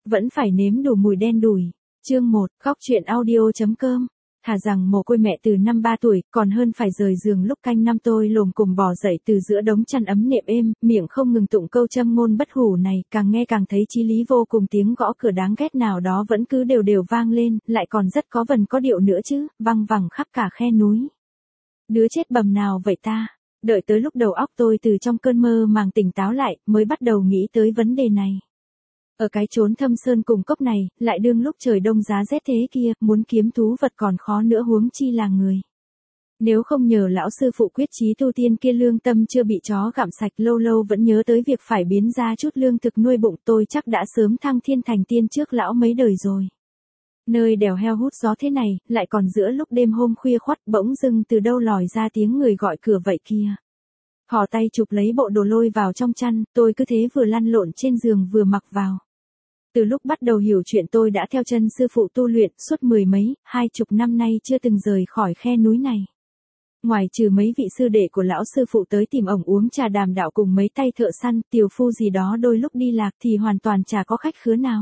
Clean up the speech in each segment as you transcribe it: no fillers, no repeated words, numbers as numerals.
Vẫn phải nếm đủ mùi đen đủi. Chương 1, Góc truyện audio.com. Thà rằng mồ côi mẹ từ năm 3 tuổi, còn hơn phải rời giường lúc canh năm. Tôi lồm cồm bò dậy từ giữa đống chăn ấm nệm êm, miệng không ngừng tụng câu châm ngôn bất hủ này, càng nghe càng thấy chí lý vô cùng. Tiếng gõ cửa đáng ghét nào đó vẫn cứ đều đều vang lên, lại còn rất có vần có điệu nữa chứ, văng vẳng khắp cả khe núi. Đứa chết bầm nào vậy ta? Đợi tới lúc đầu óc tôi từ trong cơn mơ màng tỉnh táo lại, mới bắt đầu nghĩ tới vấn đề này. Ở cái chốn thâm sơn cùng cốc này, lại đương lúc trời đông giá rét thế kia, muốn kiếm thú vật còn khó nữa huống chi là người. Nếu không nhờ lão sư phụ quyết chí tu tiên kia lương tâm chưa bị chó gặm sạch, lâu lâu vẫn nhớ tới việc phải biến ra chút lương thực nuôi bụng, tôi chắc đã sớm thăng thiên thành tiên trước lão mấy đời rồi. Nơi đèo heo hút gió thế này, lại còn giữa lúc đêm hôm khuya khoắt, bỗng dưng từ đâu lòi ra tiếng người gọi cửa vậy kia. Thò tay chụp lấy bộ đồ lôi vào trong chăn, tôi cứ thế vừa lăn lộn trên giường vừa mặc vào. Từ lúc bắt đầu hiểu chuyện tôi đã theo chân sư phụ tu luyện, suốt 10 mấy, 20 năm nay chưa từng rời khỏi khe núi này. Ngoài trừ mấy vị sư đệ của lão sư phụ tới tìm ổng uống trà đàm đạo cùng mấy tay thợ săn, tiểu phu gì đó đôi lúc đi lạc thì hoàn toàn chả có khách khứa nào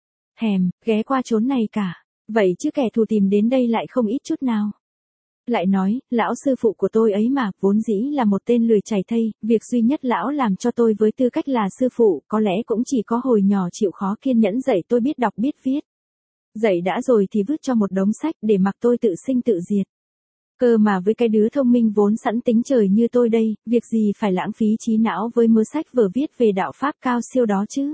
ghé qua chốn này cả. Vậy chứ kẻ thù tìm đến đây lại không ít chút nào. Lại nói, lão sư phụ của tôi ấy mà, vốn dĩ là một tên lười chảy thây, việc duy nhất lão làm cho tôi với tư cách là sư phụ, có lẽ cũng chỉ có hồi nhỏ chịu khó kiên nhẫn dạy tôi biết đọc biết viết. Dạy đã rồi thì vứt cho một đống sách để mặc tôi tự sinh tự diệt. Cơ mà với cái đứa thông minh vốn sẵn tính trời như tôi đây, việc gì phải lãng phí trí não với mớ sách vở viết về đạo pháp cao siêu đó chứ.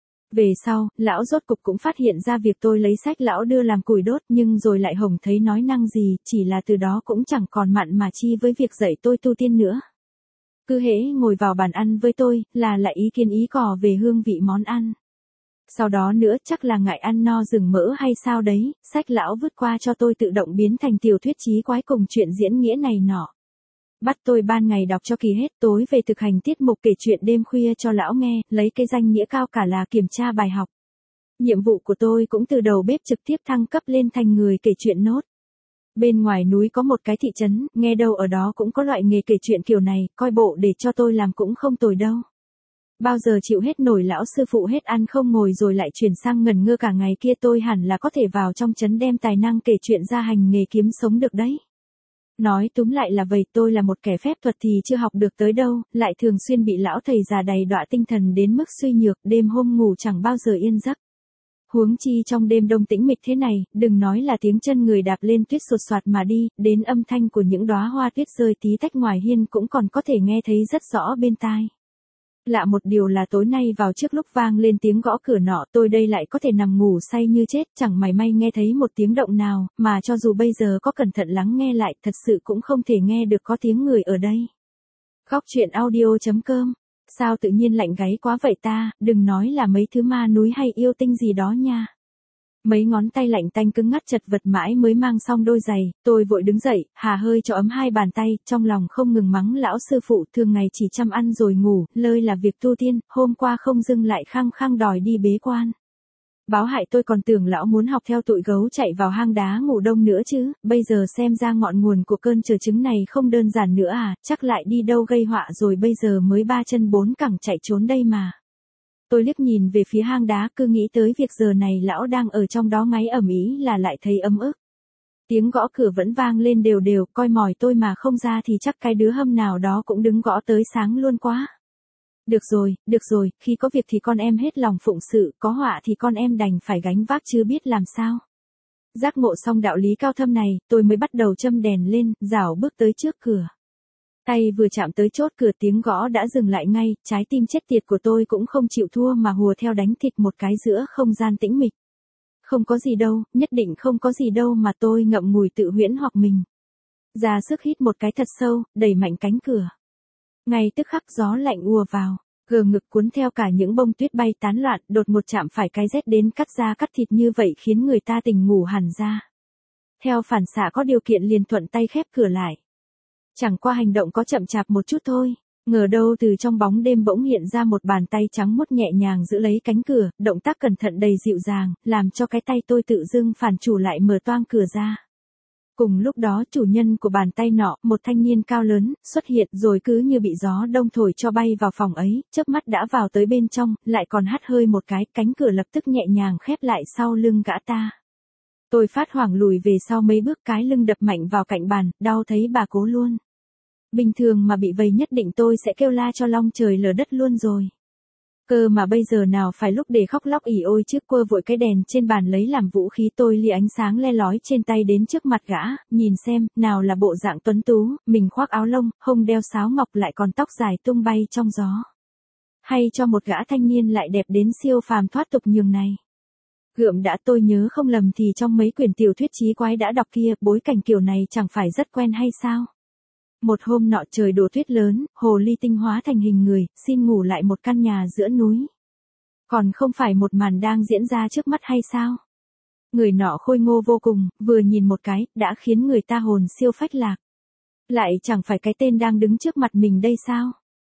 Về sau, lão rốt cục cũng phát hiện ra việc tôi lấy sách lão đưa làm củi đốt, nhưng rồi lại hổng thấy nói năng gì, chỉ là từ đó cũng chẳng còn mặn mà chi với việc dạy tôi tu tiên nữa. Cứ hễ ngồi vào bàn ăn với tôi, là lại ý kiến ý cò về hương vị món ăn. Sau đó nữa chắc là ngại ăn no rừng mỡ hay sao đấy, sách lão vứt qua cho tôi tự động biến thành tiểu thuyết chí quái cùng chuyện diễn nghĩa này nọ. Bắt tôi ban ngày đọc cho kỳ hết, tối về thực hành tiết mục kể chuyện đêm khuya cho lão nghe, lấy cái danh nghĩa cao cả là kiểm tra bài học. Nhiệm vụ của tôi cũng từ đầu bếp trực tiếp thăng cấp lên thành người kể chuyện nốt. Bên ngoài núi có một cái thị trấn, nghe đâu ở đó cũng có loại nghề kể chuyện kiểu này, coi bộ để cho tôi làm cũng không tồi đâu. Bao giờ chịu hết nổi lão sư phụ hết ăn không ngồi rồi lại chuyển sang ngẩn ngơ cả ngày kia, tôi hẳn là có thể vào trong trấn đem tài năng kể chuyện ra hành nghề kiếm sống được đấy. Nói túm lại là vậy, tôi là một kẻ phép thuật thì chưa học được tới đâu, lại thường xuyên bị lão thầy già đầy đọa tinh thần đến mức suy nhược, đêm hôm ngủ chẳng bao giờ yên giấc. Huống chi trong đêm đông tĩnh mịch thế này, đừng nói là tiếng chân người đạp lên tuyết sột soạt mà đi, đến âm thanh của những đóa hoa tuyết rơi tí tách ngoài hiên cũng còn có thể nghe thấy rất rõ bên tai. Lạ một điều là tối nay vào trước lúc vang lên tiếng gõ cửa nọ, tôi đây lại có thể nằm ngủ say như chết, chẳng mảy may nghe thấy một tiếng động nào, mà cho dù bây giờ có cẩn thận lắng nghe lại, thật sự cũng không thể nghe được có tiếng người ở đây. Góc truyện audio.com. Sao tự nhiên lạnh gáy quá vậy ta, đừng nói là mấy thứ ma núi hay yêu tinh gì đó nha. Mấy ngón tay lạnh tanh cứng ngắt chật vật mãi mới mang xong đôi giày, tôi vội đứng dậy, hà hơi cho ấm hai bàn tay, trong lòng không ngừng mắng lão sư phụ thường ngày chỉ chăm ăn rồi ngủ, lơi là việc tu tiên, hôm qua không dưng lại khăng khăng đòi đi bế quan. Báo hại tôi còn tưởng lão muốn học theo tụi gấu chạy vào hang đá ngủ đông nữa chứ, bây giờ xem ra ngọn nguồn của cơn chờ chứng này không đơn giản nữa à, chắc lại đi đâu gây họa rồi bây giờ mới 3 chân 4 cẳng chạy trốn đây mà. Tôi liếc nhìn về phía hang đá, cứ nghĩ tới việc giờ này lão đang ở trong đó ngáy ầm ĩ là lại thấy ấm ức. Tiếng gõ cửa vẫn vang lên đều đều, coi mỏi tôi mà không ra thì chắc cái đứa hâm nào đó cũng đứng gõ tới sáng luôn quá. Được rồi, khi có việc thì con em hết lòng phụng sự, có họa thì con em đành phải gánh vác chứ biết làm sao. Giác ngộ xong đạo lý cao thâm này, tôi mới bắt đầu châm đèn lên, rảo bước tới trước cửa. Tay vừa chạm tới chốt cửa tiếng gõ đã dừng lại ngay, trái tim chết tiệt của tôi cũng không chịu thua mà hùa theo đánh thịt một cái giữa không gian tĩnh mịch. Không có gì đâu, nhất định không có gì đâu mà tôi ngậm ngùi tự huyễn hoặc mình. Ra sức hít một cái thật sâu, đẩy mạnh cánh cửa. Ngay tức khắc gió lạnh ùa vào, gờ ngực cuốn theo cả những bông tuyết bay tán loạn, đột một chạm phải cái rét đến cắt da cắt thịt như vậy khiến người ta tỉnh ngủ hẳn ra. Theo phản xạ có điều kiện liền thuận tay khép cửa lại. Chẳng qua hành động có chậm chạp một chút thôi, ngờ đâu từ trong bóng đêm bỗng hiện ra một bàn tay trắng muốt nhẹ nhàng giữ lấy cánh cửa, động tác cẩn thận đầy dịu dàng, làm cho cái tay tôi tự dưng phản chủ lại mở toang cửa ra. Cùng lúc đó chủ nhân của bàn tay nọ, một thanh niên cao lớn, xuất hiện rồi cứ như bị gió đông thổi cho bay vào phòng ấy, chớp mắt đã vào tới bên trong, lại còn hắt hơi một cái, cánh cửa lập tức nhẹ nhàng khép lại sau lưng gã ta. Tôi phát hoảng lùi về sau mấy bước, cái lưng đập mạnh vào cạnh bàn, đau thấy bà cố luôn. Bình thường mà bị vầy nhất định tôi sẽ kêu la cho long trời lở đất luôn rồi. Cơ mà bây giờ nào phải lúc để khóc lóc ỉ ôi trước, quơ vội cái đèn trên bàn lấy làm vũ khí, tôi lìa ánh sáng le lói trên tay đến trước mặt gã, nhìn xem, nào là bộ dạng tuấn tú, mình khoác áo lông, hông đeo sáo ngọc lại còn tóc dài tung bay trong gió. Hay cho một gã thanh niên lại đẹp đến siêu phàm thoát tục nhường này. Gượm đã, tôi nhớ không lầm thì trong mấy quyển tiểu thuyết chí quái đã đọc kia, bối cảnh kiểu này chẳng phải rất quen hay sao? Một hôm nọ trời đổ tuyết lớn, hồ ly tinh hóa thành hình người, xin ngủ lại một căn nhà giữa núi. Còn không phải một màn đang diễn ra trước mắt hay sao? Người nọ khôi ngô vô cùng, vừa nhìn một cái, đã khiến người ta hồn siêu phách lạc. Lại chẳng phải cái tên đang đứng trước mặt mình đây sao?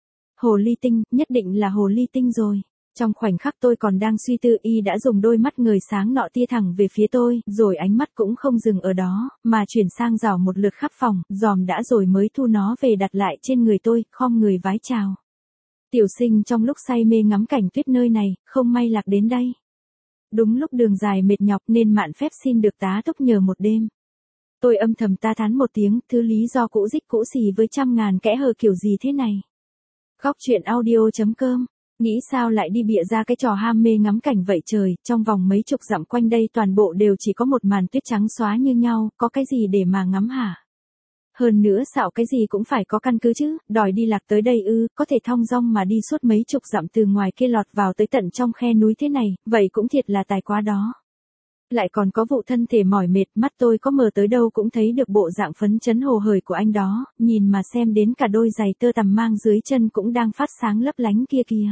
Hồ ly tinh, nhất định là hồ ly tinh rồi. Trong khoảnh khắc tôi còn đang suy tư, y đã dùng đôi mắt ngời sáng nọ tia thẳng về phía tôi, rồi ánh mắt cũng không dừng ở đó, mà chuyển sang dò một lượt khắp phòng, dòm đã rồi mới thu nó về đặt lại trên người tôi, khom người vái chào. Tiểu sinh trong lúc say mê ngắm cảnh tuyết nơi này, không may lạc đến đây. Đúng lúc đường dài mệt nhọc nên mạn phép xin được tá túc nhờ một đêm. Tôi âm thầm ta thán một tiếng, thứ lý do cũ dích cũ xì với trăm ngàn kẽ hở kiểu gì thế này. Góc truyện audio.com. Nghĩ sao lại đi bịa ra cái trò ham mê ngắm cảnh vậy trời, trong vòng mấy chục dặm quanh đây toàn bộ đều chỉ có một màn tuyết trắng xóa như nhau, có cái gì để mà ngắm hả? Hơn nữa xạo cái gì cũng phải có căn cứ chứ, đòi đi lạc tới đây ư, có thể thong dong mà đi suốt mấy chục dặm từ ngoài kia lọt vào tới tận trong khe núi thế này, vậy cũng thiệt là tài quá đó. Lại còn có vụ thân thể mỏi mệt, mắt tôi có mờ tới đâu cũng thấy được bộ dạng phấn chấn hồ hởi của anh đó, nhìn mà xem đến cả đôi giày tơ tằm mang dưới chân cũng đang phát sáng lấp lánh kia kìa.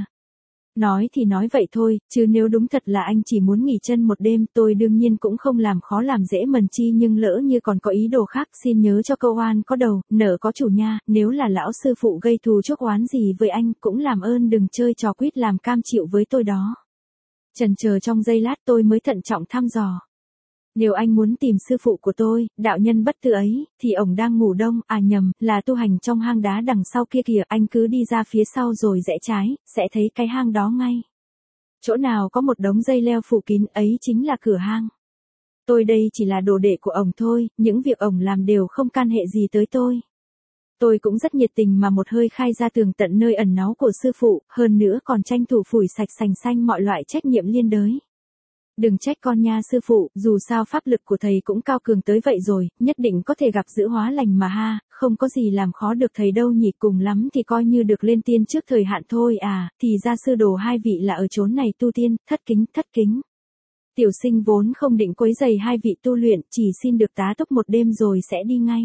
Nói thì nói vậy thôi, chứ nếu đúng thật là anh chỉ muốn nghỉ chân một đêm, tôi đương nhiên cũng không làm khó làm dễ mần chi, nhưng lỡ như còn có ý đồ khác, xin nhớ cho câu oan có đầu, nợ có chủ nha, nếu là lão sư phụ gây thù chuốc oán gì với anh, cũng làm ơn đừng chơi trò quýt làm cam chịu với tôi đó. Chần chờ trong giây lát tôi mới thận trọng thăm dò. Nếu anh muốn tìm sư phụ của tôi, đạo nhân bất tử ấy, thì ổng đang ngủ đông, à nhầm, là tu hành trong hang đá đằng sau kia kìa, anh cứ đi ra phía sau rồi rẽ trái, sẽ thấy cái hang đó ngay. Chỗ nào có một đống dây leo phủ kín ấy chính là cửa hang. Tôi đây chỉ là đồ đệ của ổng thôi, những việc ổng làm đều không can hệ gì tới tôi. Tôi cũng rất nhiệt tình mà một hơi khai ra tường tận nơi ẩn náu của sư phụ, hơn nữa còn tranh thủ phủi sạch sành xanh mọi loại trách nhiệm liên đới. Đừng trách con nha sư phụ, dù sao pháp lực của thầy cũng cao cường tới vậy rồi, nhất định có thể gặp giữ hóa lành mà ha, không có gì làm khó được thầy đâu nhỉ, cùng lắm thì coi như được lên tiên trước thời hạn thôi à, thì ra sư đồ hai vị là ở chốn này tu tiên, thất kính. Tiểu sinh vốn không định quấy rầy hai vị tu luyện, chỉ xin được tá túc một đêm rồi sẽ đi ngay.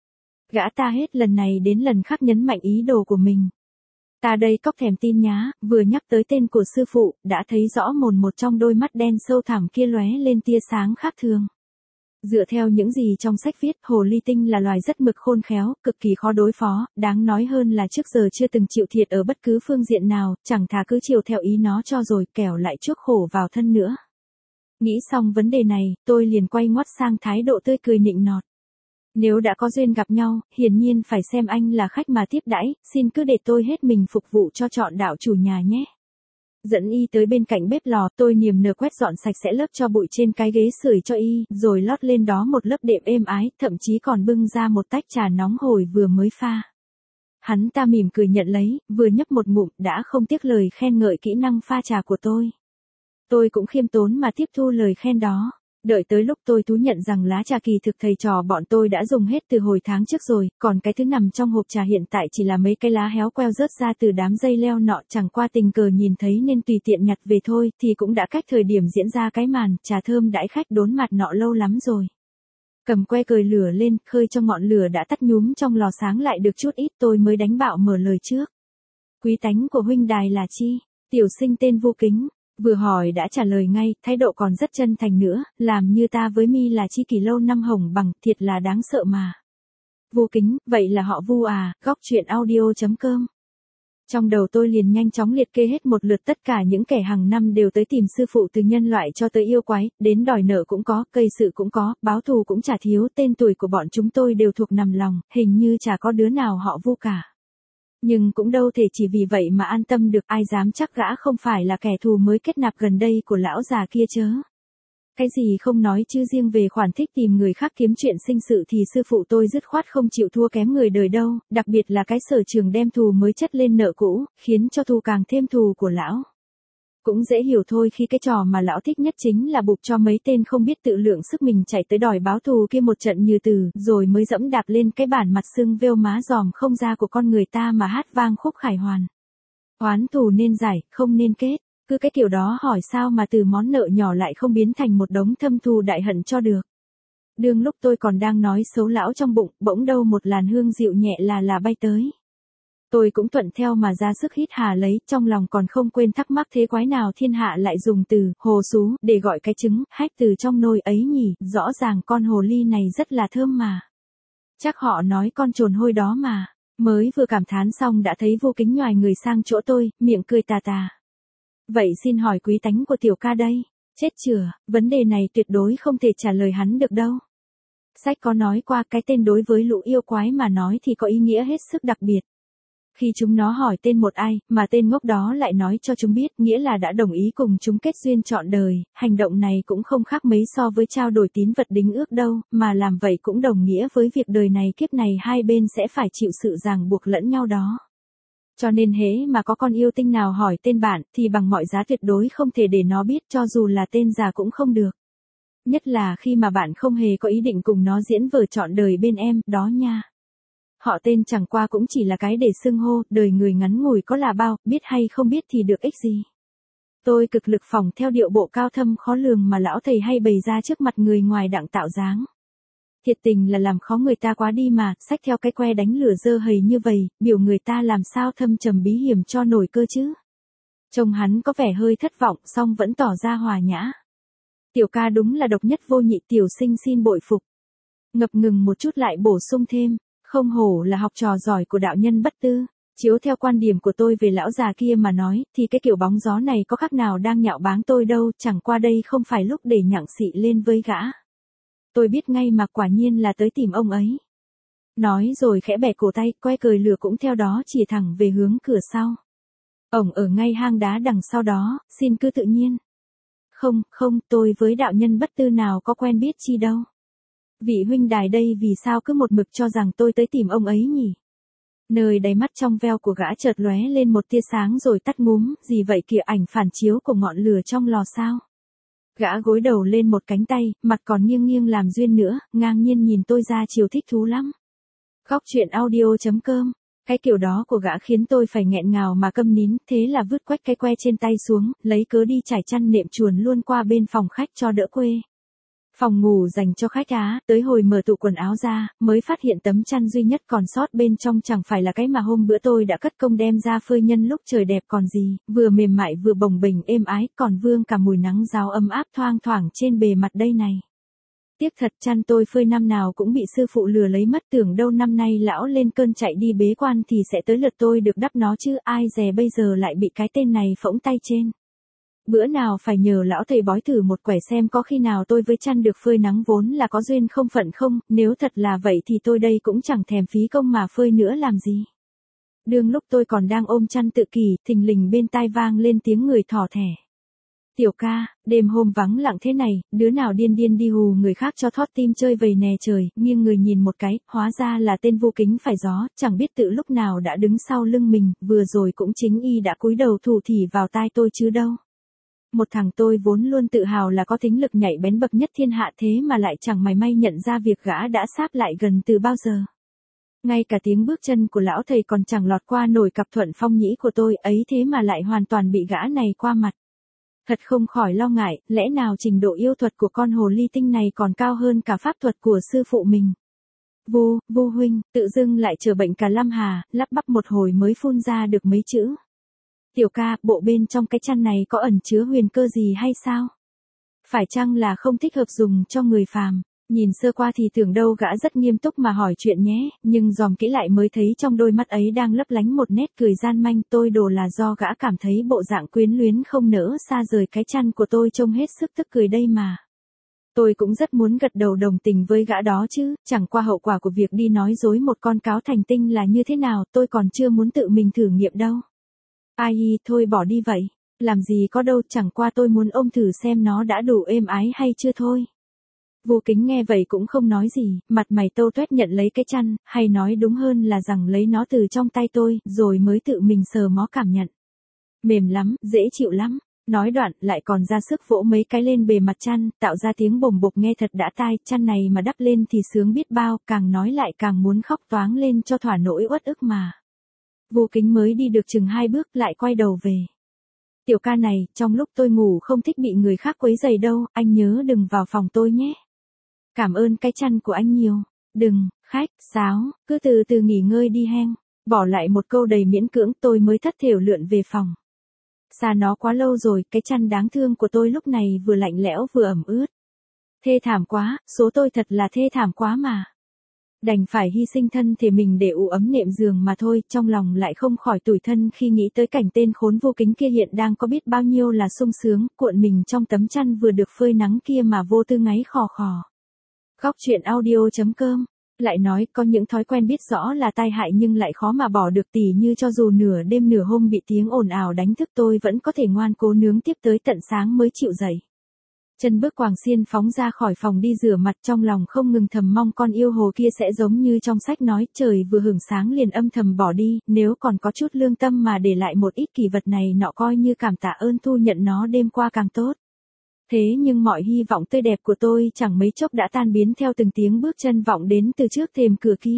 Gã ta hết lần này đến lần khác nhấn mạnh ý đồ của mình. Ta đây cóc thèm tin nhá, vừa nhắc tới tên của sư phụ, đã thấy rõ mồn một trong đôi mắt đen sâu thẳm kia lóe lên tia sáng khác thường. Dựa theo những gì trong sách viết, hồ ly tinh là loài rất mực khôn khéo, cực kỳ khó đối phó, đáng nói hơn là trước giờ chưa từng chịu thiệt ở bất cứ phương diện nào, chẳng thà cứ chiều theo ý nó cho rồi, kẻo lại chuốc khổ vào thân nữa. Nghĩ xong vấn đề này, tôi liền quay ngoắt sang thái độ tươi cười nịnh nọt. Nếu đã có duyên gặp nhau, hiển nhiên phải xem anh là khách mà tiếp đãi, xin cứ để tôi hết mình phục vụ cho trọn đạo chủ nhà nhé. Dẫn y tới bên cạnh bếp lò, tôi niềm nở quét dọn sạch sẽ lớp tro bụi trên cái ghế sưởi cho y, rồi lót lên đó một lớp đệm êm ái, thậm chí còn bưng ra một tách trà nóng hổi vừa mới pha. Hắn ta mỉm cười nhận lấy, vừa nhấp một ngụm, đã không tiếc lời khen ngợi kỹ năng pha trà của tôi. Tôi cũng khiêm tốn mà tiếp thu lời khen đó. Đợi tới lúc tôi thú nhận rằng lá trà kỳ thực thầy trò bọn tôi đã dùng hết từ hồi tháng trước rồi, còn cái thứ nằm trong hộp trà hiện tại chỉ là mấy cái lá héo queo rớt ra từ đám dây leo nọ, chẳng qua tình cờ nhìn thấy nên tùy tiện nhặt về thôi, thì cũng đã cách thời điểm diễn ra cái màn trà thơm đãi khách đốn mặt nọ lâu lắm rồi. Cầm que cời lửa lên, khơi cho ngọn lửa đã tắt nhúm trong lò sáng lại được chút ít, tôi mới đánh bạo mở lời trước. Quý tánh của huynh đài là chi? Tiểu sinh tên Vô Kính. Vừa hỏi đã trả lời ngay, thái độ còn rất chân thành nữa, làm như ta với mi là chi kỷ lâu năm hồng bằng, thiệt là đáng sợ mà. Vô Kính, vậy là họ Vu à, góc truyện audio.com Trong đầu tôi liền nhanh chóng liệt kê hết một lượt tất cả những kẻ hàng năm đều tới tìm sư phụ, từ nhân loại cho tới yêu quái, đến đòi nợ cũng có, gây sự cũng có, báo thù cũng chả thiếu, tên tuổi của bọn chúng tôi đều thuộc nằm lòng, hình như chả có đứa nào họ vu cả. Nhưng cũng đâu thể chỉ vì vậy mà an tâm được, ai dám chắc gã không phải là kẻ thù mới kết nạp gần đây của lão già kia chớ. Cái gì không nói chứ riêng về khoản thích tìm người khác kiếm chuyện sinh sự thì sư phụ tôi dứt khoát không chịu thua kém người đời đâu, đặc biệt là cái sở trường đem thù mới chất lên nợ cũ, khiến cho thù càng thêm thù của lão. Cũng dễ hiểu thôi khi cái trò mà lão thích nhất chính là buộc cho mấy tên không biết tự lượng sức mình chạy tới đòi báo thù kia một trận như từ, rồi mới dẫm đạp lên cái bản mặt sưng vêu má giòm không ra của con người ta mà hát vang khúc khải hoàn. Oán thù nên giải, không nên kết. Cứ cái kiểu đó hỏi sao mà từ món nợ nhỏ lại không biến thành một đống thâm thù đại hận cho được. Đương lúc tôi còn đang nói xấu lão trong bụng, bỗng đâu một làn hương dịu nhẹ là bay tới. Tôi cũng thuận theo mà ra sức hít hà lấy, trong lòng còn không quên thắc mắc thế quái nào thiên hạ lại dùng từ hồ sú để gọi cái trứng hách từ trong nồi ấy nhỉ, rõ ràng con hồ ly này rất là thơm mà. Chắc họ nói con trồn hôi đó mà. Mới vừa cảm thán xong đã thấy Vô Kính nhoài người sang chỗ tôi, miệng cười tà tà. Vậy xin hỏi quý tánh của tiểu ca đây? Chết chửa, vấn đề này tuyệt đối không thể trả lời hắn được đâu. Sách có nói qua cái tên đối với lũ yêu quái mà nói thì có ý nghĩa hết sức đặc biệt. Khi chúng nó hỏi tên một ai, mà tên ngốc đó lại nói cho chúng biết, nghĩa là đã đồng ý cùng chúng kết duyên trọn đời, hành động này cũng không khác mấy so với trao đổi tín vật đính ước đâu, mà làm vậy cũng đồng nghĩa với việc đời này kiếp này hai bên sẽ phải chịu sự ràng buộc lẫn nhau đó. Cho nên hễ mà có con yêu tinh nào hỏi tên bạn, thì bằng mọi giá tuyệt đối không thể để nó biết, cho dù là tên già cũng không được. Nhất là khi mà bạn không hề có ý định cùng nó diễn vở trọn đời bên em, đó nha. Họ tên chẳng qua cũng chỉ là cái để xưng hô, đời người ngắn ngủi có là bao, biết hay không biết thì được ích gì. Tôi cực lực phỏng theo điệu bộ cao thâm khó lường mà lão thầy hay bày ra trước mặt người ngoài đặng tạo dáng. Thiệt tình là làm khó người ta quá đi mà, xách theo cái que đánh lửa dơ hầy như vậy, biểu người ta làm sao thâm trầm bí hiểm cho nổi cơ chứ. Trông hắn có vẻ hơi thất vọng, song vẫn tỏ ra hòa nhã. Tiểu ca đúng là độc nhất vô nhị, tiểu sinh xin bội phục. Ngập ngừng một chút lại bổ sung thêm, không hổ là học trò giỏi của đạo nhân Bất Tư. Chiếu theo quan điểm của tôi về lão già kia mà nói, thì cái kiểu bóng gió này có khác nào đang nhạo báng tôi đâu, chẳng qua đây không phải lúc để nhặng xị lên với gã. Tôi biết ngay mà quả nhiên là tới tìm ông ấy. Nói rồi khẽ bẻ cổ tay, que cời lửa cũng theo đó chỉ thẳng về hướng cửa sau. Ổng ở ngay hang đá đằng sau đó, xin cứ tự nhiên. Không, tôi với đạo nhân Bất Tư nào có quen biết chi đâu. Vị huynh đài đây vì sao cứ một mực cho rằng tôi tới tìm ông ấy nhỉ? Nơi đáy mắt trong veo của gã chợt lóe lên một tia sáng rồi tắt ngúm, gì vậy kìa, ảnh phản chiếu của ngọn lửa trong lò sao? Gã gối đầu lên một cánh tay, mặt còn nghiêng nghiêng làm duyên nữa, ngang nhiên nhìn tôi ra chiều thích thú lắm. Góc chuyện audio.com. Cái kiểu đó của gã khiến tôi phải nghẹn ngào mà câm nín, thế là vứt quách cái que trên tay xuống, lấy cớ đi trải chăn nệm chuồn luôn qua bên phòng khách cho đỡ quê. Phòng ngủ dành cho khách Á, tới hồi mở tủ quần áo ra, mới phát hiện tấm chăn duy nhất còn sót bên trong chẳng phải là cái mà hôm bữa tôi đã cất công đem ra phơi nhân lúc trời đẹp còn gì, vừa mềm mại vừa bồng bềnh êm ái, còn vương cả mùi nắng ráo ấm áp thoang thoảng trên bề mặt đây này. Tiếc thật, chăn tôi phơi năm nào cũng bị sư phụ lừa lấy mất, tưởng đâu năm nay lão lên cơn chạy đi bế quan thì sẽ tới lượt tôi được đắp nó chứ, ai dè bây giờ lại bị cái tên này phỗng tay trên. Bữa nào phải nhờ lão thầy bói thử một quẻ xem có khi nào tôi với chăn được phơi nắng vốn là có duyên không phận không, nếu thật là vậy thì tôi đây cũng chẳng thèm phí công mà phơi nữa làm gì. Đương lúc tôi còn đang ôm chăn tự kỷ, thình lình bên tai vang lên tiếng người thỏ thẻ. Tiểu ca, đêm hôm vắng lặng thế này, đứa nào điên điên đi hù người khác cho thót tim chơi vầy nè trời, nghiêng người nhìn một cái, hóa ra là tên Vô Kính phải gió, chẳng biết tự lúc nào đã đứng sau lưng mình, vừa rồi cũng chính y đã cúi đầu thủ thỉ vào tai tôi chứ đâu. Một thằng tôi vốn luôn tự hào là có thính lực nhạy bén bậc nhất thiên hạ thế mà lại chẳng mày may nhận ra việc gã đã sáp lại gần từ bao giờ. Ngay cả tiếng bước chân của lão thầy còn chẳng lọt qua nổi cặp thuận phong nhĩ của tôi ấy thế mà lại hoàn toàn bị gã này qua mặt. Thật không khỏi lo ngại, lẽ nào trình độ yêu thuật của con hồ ly tinh này còn cao hơn cả pháp thuật của sư phụ mình. Vô huynh, tự dưng lại trở bệnh cả lâm hà, lắp bắp một hồi mới phun ra được mấy chữ. Tiểu ca, bộ bên trong cái chăn này có ẩn chứa huyền cơ gì hay sao? Phải chăng là không thích hợp dùng cho người phàm? Nhìn sơ qua thì tưởng đâu gã rất nghiêm túc mà hỏi chuyện nhé, nhưng dòm kỹ lại mới thấy trong đôi mắt ấy đang lấp lánh một nét cười gian manh. Tôi đổ là do gã cảm thấy bộ dạng quyến luyến không nỡ xa rời cái chăn của tôi trông hết sức tức cười đây mà. Tôi cũng rất muốn gật đầu đồng tình với gã đó chứ, chẳng qua hậu quả của việc đi nói dối một con cáo thành tinh là như thế nào tôi còn chưa muốn tự mình thử nghiệm đâu. Ai, thôi bỏ đi vậy, làm gì có đâu, chẳng qua tôi muốn ôm thử xem nó đã đủ êm ái hay chưa thôi. Vô Kính nghe vậy cũng không nói gì, mặt mày tâu tuét nhận lấy cái chăn, hay nói đúng hơn là rằng lấy nó từ trong tay tôi, rồi mới tự mình sờ mó cảm nhận. Mềm lắm, dễ chịu lắm. Nói đoạn, lại còn ra sức vỗ mấy cái lên bề mặt chăn, tạo ra tiếng bồm bộp nghe thật đã tai, chăn này mà đắp lên thì sướng biết bao, càng nói lại càng muốn khóc toáng lên cho thỏa nỗi uất ức mà. Vô Kính mới đi được chừng 2 bước lại quay đầu về. Tiểu ca này, trong lúc tôi ngủ không thích bị người khác quấy rầy đâu, anh nhớ đừng vào phòng tôi nhé. Cảm ơn cái chăn của anh nhiều. Đừng, khách, sáo, cứ từ từ nghỉ ngơi đi hen. Bỏ lại một câu đầy miễn cưỡng tôi mới thất thểu lượn về phòng. Xa nó quá lâu rồi, cái chăn đáng thương của tôi lúc này vừa lạnh lẽo vừa ẩm ướt. Thê thảm quá, số tôi thật là thê thảm quá mà. Đành phải hy sinh thân thể mình để ủ ấm nệm giường mà thôi, trong lòng lại không khỏi tủi thân khi nghĩ tới cảnh tên khốn Vô Kính kia hiện đang có biết bao nhiêu là sung sướng, cuộn mình trong tấm chăn vừa được phơi nắng kia mà vô tư ngáy khò khò. Góc truyện audio.com. Lại nói có những thói quen biết rõ là tai hại nhưng lại khó mà bỏ được, tỉ như cho dù nửa đêm nửa hôm bị tiếng ồn ào đánh thức tôi vẫn có thể ngoan cố nướng tiếp tới tận sáng mới chịu dậy. Chân bước quàng xiên phóng ra khỏi phòng đi rửa mặt, trong lòng không ngừng thầm mong con yêu hồ kia sẽ giống như trong sách nói, trời vừa hửng sáng liền âm thầm bỏ đi, nếu còn có chút lương tâm mà để lại một ít kỳ vật này nọ coi như cảm tạ ơn thu nhận nó đêm qua càng tốt. Thế nhưng mọi hy vọng tươi đẹp của tôi chẳng mấy chốc đã tan biến theo từng tiếng bước chân vọng đến từ trước thềm cửa kia.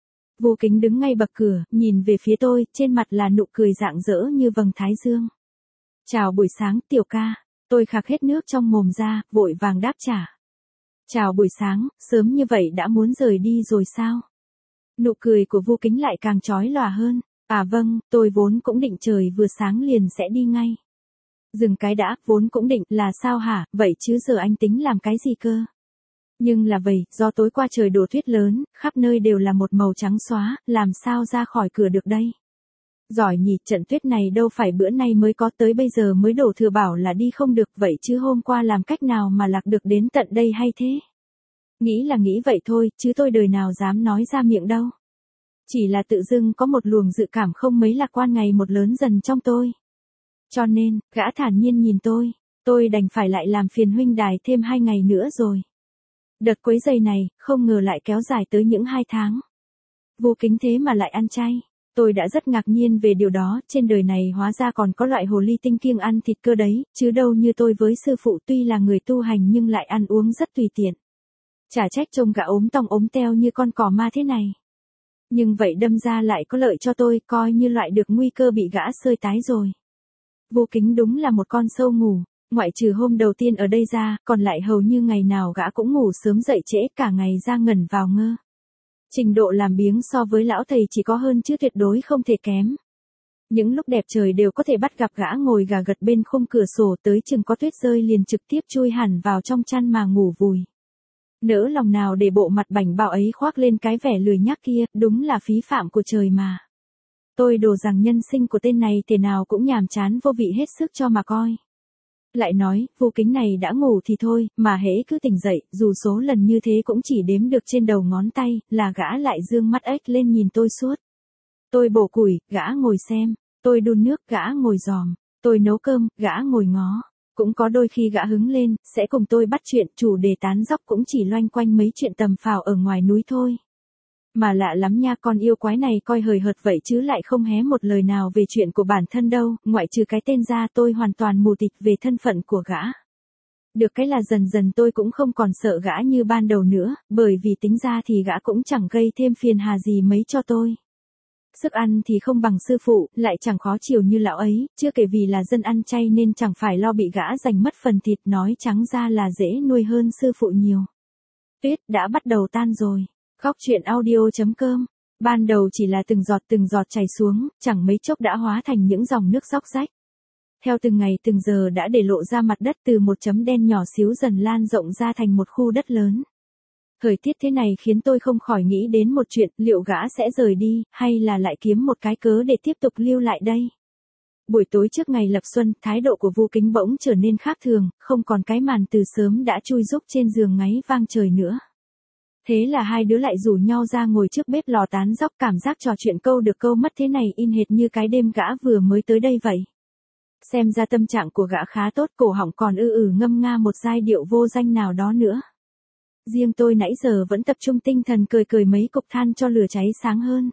Vô Kính đứng ngay bậc cửa, nhìn về phía tôi, trên mặt là nụ cười rạng rỡ như vầng thái dương. Chào buổi sáng tiểu ca, tôi khạc hết nước trong mồm ra, vội vàng đáp trả. Chào buổi sáng, sớm như vậy đã muốn rời đi rồi sao? Nụ cười của Vô Kính lại càng chói lòa hơn. À vâng, tôi vốn cũng định trời vừa sáng liền sẽ đi ngay. Dừng cái đã, vốn cũng định là sao hả, vậy chứ giờ anh tính làm cái gì cơ? Nhưng là vậy, do tối qua trời đổ tuyết lớn, khắp nơi đều là một màu trắng xóa, làm sao ra khỏi cửa được đây? Giỏi nhỉ, trận tuyết này đâu phải bữa nay mới có, tới bây giờ mới đổ thừa bảo là đi không được, vậy chứ hôm qua làm cách nào mà lạc được đến tận đây hay thế? Nghĩ là nghĩ vậy thôi, chứ tôi đời nào dám nói ra miệng đâu. Chỉ là tự dưng có một luồng dự cảm không mấy lạc quan ngày một lớn dần trong tôi. Cho nên, gã thản nhiên nhìn tôi đành phải lại làm phiền huynh đài thêm 2 ngày nữa rồi. Đợt quấy giày này, không ngờ lại kéo dài tới những 2 tháng. Vô Kính thế mà lại ăn chay. Tôi đã rất ngạc nhiên về điều đó, trên đời này hóa ra còn có loại hồ ly tinh kiêng ăn thịt cơ đấy, chứ đâu như tôi với sư phụ tuy là người tu hành nhưng lại ăn uống rất tùy tiện. Chả trách trông gã ốm tong ốm teo như con cò ma thế này. Nhưng vậy đâm ra lại có lợi cho tôi, coi như loại được nguy cơ bị gã xơi tái rồi. Vô Kính đúng là một con sâu ngủ, ngoại trừ hôm đầu tiên ở đây ra, còn lại hầu như ngày nào gã cũng ngủ sớm dậy trễ, cả ngày ra ngẩn vào ngơ. Trình độ làm biếng so với lão thầy chỉ có hơn chứ tuyệt đối không thể kém. Những lúc đẹp trời đều có thể bắt gặp gã ngồi gà gật bên khung cửa sổ, tới chừng có tuyết rơi liền trực tiếp chui hẳn vào trong chăn mà ngủ vùi. Nỡ lòng nào để bộ mặt bảnh bao ấy khoác lên cái vẻ lười nhác kia, đúng là phí phạm của trời mà. Tôi đổ rằng nhân sinh của tên này thế nào cũng nhàm chán vô vị hết sức cho mà coi. Lại nói, Vô Kính này đã ngủ thì thôi, mà hễ cứ tỉnh dậy, dù số lần như thế cũng chỉ đếm được trên đầu ngón tay, là gã lại dương mắt ếch lên nhìn tôi suốt. Tôi bổ củi, gã ngồi xem, tôi đun nước, gã ngồi dòm, tôi nấu cơm, gã ngồi ngó. Cũng có đôi khi gã hứng lên, sẽ cùng tôi bắt chuyện, chủ đề tán dóc cũng chỉ loanh quanh mấy chuyện tầm phào ở ngoài núi thôi. Mà lạ lắm nha, con yêu quái này coi hời hợt vậy chứ lại không hé một lời nào về chuyện của bản thân đâu, ngoại trừ cái tên ra tôi hoàn toàn mù tịt về thân phận của gã. Được cái là dần dần tôi cũng không còn sợ gã như ban đầu nữa, bởi vì tính ra thì gã cũng chẳng gây thêm phiền hà gì mấy cho tôi. Sức ăn thì không bằng sư phụ, lại chẳng khó chịu như lão ấy, chưa kể vì là dân ăn chay nên chẳng phải lo bị gã giành mất phần thịt, nói trắng ra là dễ nuôi hơn sư phụ nhiều. Tuyết đã bắt đầu tan rồi. Góc truyện audio.com. Ban đầu chỉ là từng giọt chảy xuống, chẳng mấy chốc đã hóa thành những dòng nước róc rách. Theo từng ngày từng giờ đã để lộ ra mặt đất, từ một chấm đen nhỏ xíu dần lan rộng ra thành một khu đất lớn. Thời tiết thế này khiến tôi không khỏi nghĩ đến một chuyện, liệu gã sẽ rời đi, hay là lại kiếm một cái cớ để tiếp tục lưu lại đây. Buổi tối trước ngày lập xuân, thái độ của Vu Kính bỗng trở nên khác thường, không còn cái màn từ sớm đã chui rúc trên giường ngáy vang trời nữa. Thế là hai đứa lại rủ nhau ra ngồi trước bếp lò tán dóc, cảm giác trò chuyện câu được câu mất thế này in hệt như cái đêm gã vừa mới tới đây vậy. Xem ra tâm trạng của gã khá tốt, cổ họng còn ngâm nga một giai điệu vô danh nào đó nữa. Riêng tôi nãy giờ vẫn tập trung tinh thần cười cười mấy cục than cho lửa cháy sáng hơn.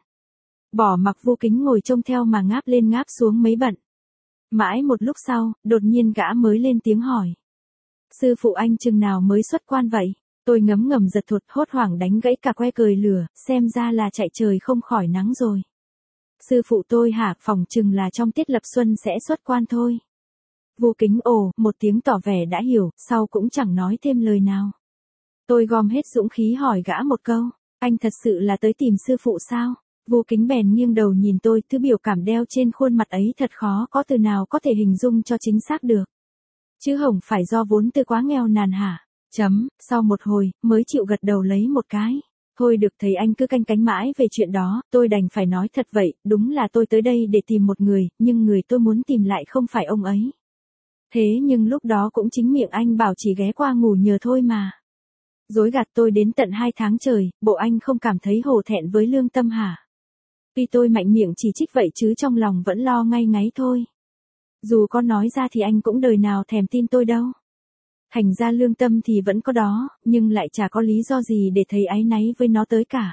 Bỏ mặc Vu Kính ngồi trông theo mà ngáp lên ngáp xuống mấy bận. Mãi một lúc sau, đột nhiên gã mới lên tiếng hỏi. Sư phụ anh chừng nào mới xuất quan vậy? Tôi ngấm ngầm giật thụt, hốt hoảng đánh gãy cả que cười lửa, xem ra là chạy trời không khỏi nắng rồi. Sư phụ tôi hả, phỏng chừng là trong tiết lập xuân sẽ xuất quan thôi. Vu Kính ồ một tiếng tỏ vẻ đã hiểu, sau cũng chẳng nói thêm lời nào. Tôi gom hết dũng khí hỏi gã một câu, anh thật sự là tới tìm sư phụ sao? Vu Kính bèn nghiêng đầu nhìn tôi, thứ biểu cảm đeo trên khuôn mặt ấy thật khó có từ nào có thể hình dung cho chính xác được. Chứ hổng phải do vốn tôi quá nghèo nàn hả? Sau một hồi, mới chịu gật đầu lấy một cái. Thôi được, thấy anh cứ canh cánh mãi về chuyện đó, tôi đành phải nói thật vậy, đúng là tôi tới đây để tìm một người, nhưng người tôi muốn tìm lại không phải ông ấy. Thế nhưng lúc đó cũng chính miệng anh bảo chỉ ghé qua ngủ nhờ thôi mà. Dối gạt tôi đến tận 2 tháng trời, bộ anh không cảm thấy hổ thẹn với lương tâm hả? Tuy tôi mạnh miệng chỉ trích vậy chứ trong lòng vẫn lo ngay ngáy thôi. Dù có nói ra thì anh cũng đời nào thèm tin tôi đâu. Thành ra lương tâm thì vẫn có đó, nhưng lại chả có lý do gì để thấy áy náy với nó tới cả.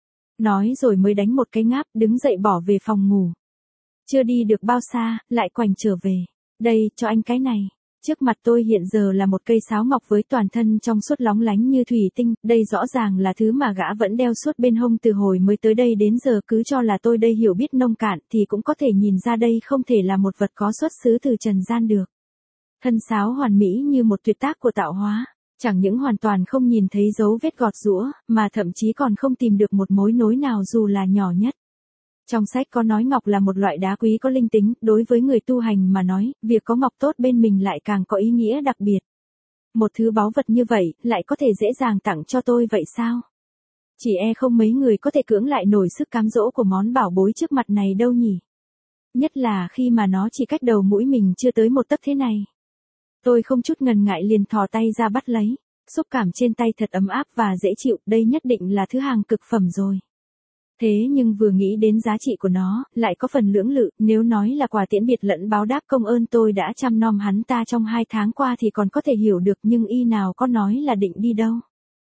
Nói rồi mới đánh một cái ngáp, đứng dậy bỏ về phòng ngủ. Chưa đi được bao xa, lại quành trở về. Đây, cho anh cái này. Trước mặt tôi hiện giờ là một cây sáo ngọc với toàn thân trong suốt lóng lánh như thủy tinh, đây rõ ràng là thứ mà gã vẫn đeo suốt bên hông từ hồi mới tới đây đến giờ, cứ cho là tôi đây hiểu biết nông cạn thì cũng có thể nhìn ra đây không thể là một vật có xuất xứ từ trần gian được. Thân sáo hoàn mỹ như một tuyệt tác của tạo hóa, chẳng những hoàn toàn không nhìn thấy dấu vết gọt giũa, mà thậm chí còn không tìm được một mối nối nào dù là nhỏ nhất. Trong sách có nói ngọc là một loại đá quý có linh tính, đối với người tu hành mà nói, việc có ngọc tốt bên mình lại càng có ý nghĩa đặc biệt. Một thứ báu vật như vậy, lại có thể dễ dàng tặng cho tôi vậy sao? Chỉ không mấy người có thể cưỡng lại nổi sức cám dỗ của món bảo bối trước mặt này đâu nhỉ? Nhất là khi mà nó chỉ cách đầu mũi mình chưa tới một tấc thế này. Tôi không chút ngần ngại liền thò tay ra bắt lấy, xúc cảm trên tay thật ấm áp và dễ chịu, đây nhất định là thứ hàng cực phẩm rồi. Thế nhưng vừa nghĩ đến giá trị của nó, lại có phần lưỡng lự, nếu nói là quà tiễn biệt lẫn báo đáp công ơn tôi đã chăm nom hắn ta trong 2 tháng qua thì còn có thể hiểu được, nhưng y nào có nói là định đi đâu.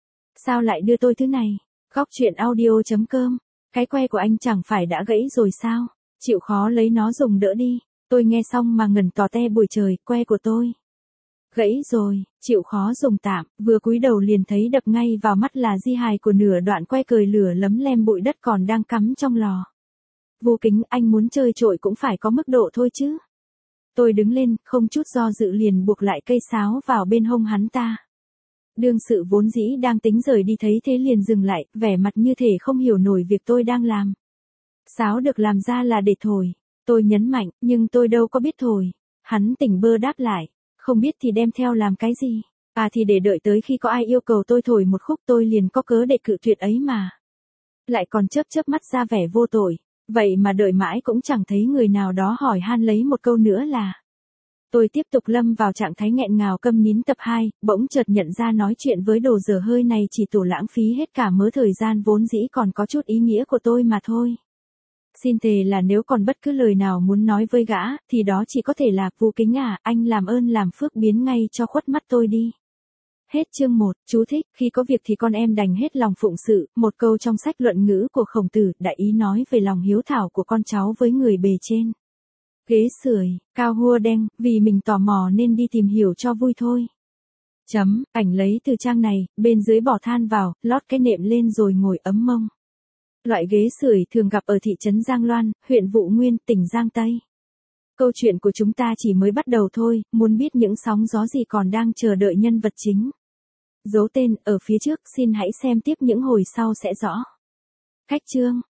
Sao lại đưa tôi thứ này? Góc truyện audio.com, cái que của anh chẳng phải đã gãy rồi sao? Chịu khó lấy nó dùng đỡ đi. Tôi nghe xong mà ngẩn tò te buổi trời, que của tôi gãy rồi, chịu khó dùng tạm, vừa cúi đầu liền thấy đập ngay vào mắt là di hài của nửa đoạn que cười lửa lấm lem bụi đất còn đang cắm trong lò. Vu Kính, anh muốn chơi trội cũng phải có mức độ thôi chứ. Tôi đứng lên, không chút do dự liền buộc lại cây sáo vào bên hông hắn ta. Đương sự vốn dĩ đang tính rời đi thấy thế liền dừng lại, vẻ mặt như thể không hiểu nổi việc tôi đang làm. Sáo được làm ra là để thổi. Tôi nhấn mạnh, nhưng tôi đâu có biết thổi. Hắn tỉnh bơ đáp lại. Không biết thì đem theo làm cái gì? À thì để đợi tới khi có ai yêu cầu tôi thổi một khúc tôi liền có cớ để cự tuyệt ấy mà. Lại còn chớp chớp mắt ra vẻ vô tội. Vậy mà đợi mãi cũng chẳng thấy người nào đó hỏi han lấy một câu nữa là. Tôi tiếp tục lâm vào trạng thái nghẹn ngào câm nín tập 2, bỗng chợt nhận ra nói chuyện với đồ dở hơi này chỉ tổ lãng phí hết cả mớ thời gian vốn dĩ còn có chút ý nghĩa của tôi mà thôi. Xin thề là nếu còn bất cứ lời nào muốn nói với gã, thì đó chỉ có thể là, Vu Kính à, anh làm ơn làm phước biến ngay cho khuất mắt tôi đi. Hết chương 1, chú thích, khi có việc thì con em đành hết lòng phụng sự, một câu trong sách luận ngữ của Khổng Tử, đại ý nói về lòng hiếu thảo của con cháu với người bề trên. Ghế sưởi, cao hua đen, vì mình tò mò nên đi tìm hiểu cho vui thôi. Ảnh lấy từ trang này, bên dưới bỏ than vào, lót cái nệm lên rồi ngồi ấm mông. Loại ghế sưởi thường gặp ở thị trấn Giang Loan, huyện Vụ Nguyên, tỉnh Giang Tây. Câu chuyện của chúng ta chỉ mới bắt đầu thôi, muốn biết những sóng gió gì còn đang chờ đợi nhân vật chính. Giấu tên, ở phía trước, xin hãy xem tiếp những hồi sau sẽ rõ. Cách chương.